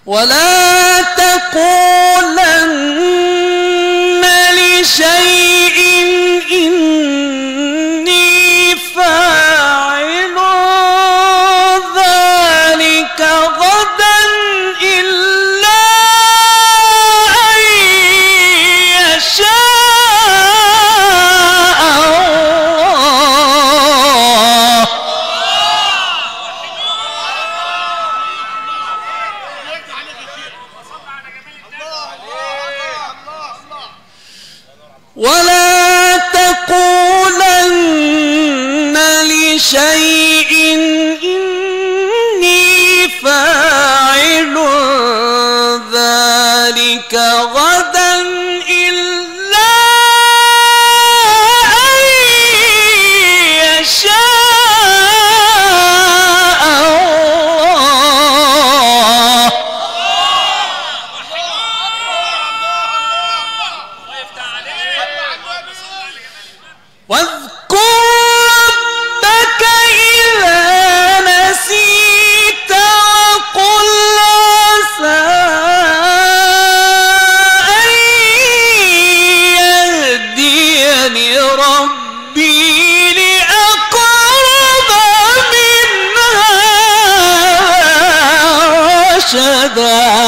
ولا تقولن لشيء إني فاعل ذلك غدا إلا أن يشاء ولا تقولن لشيء إني فاعل ذلك غدا إلا أن يشاء الله. واذكر ربك إذا نسيت وقل عسى أن يهديني ربي لأقرب من هذا رشدا.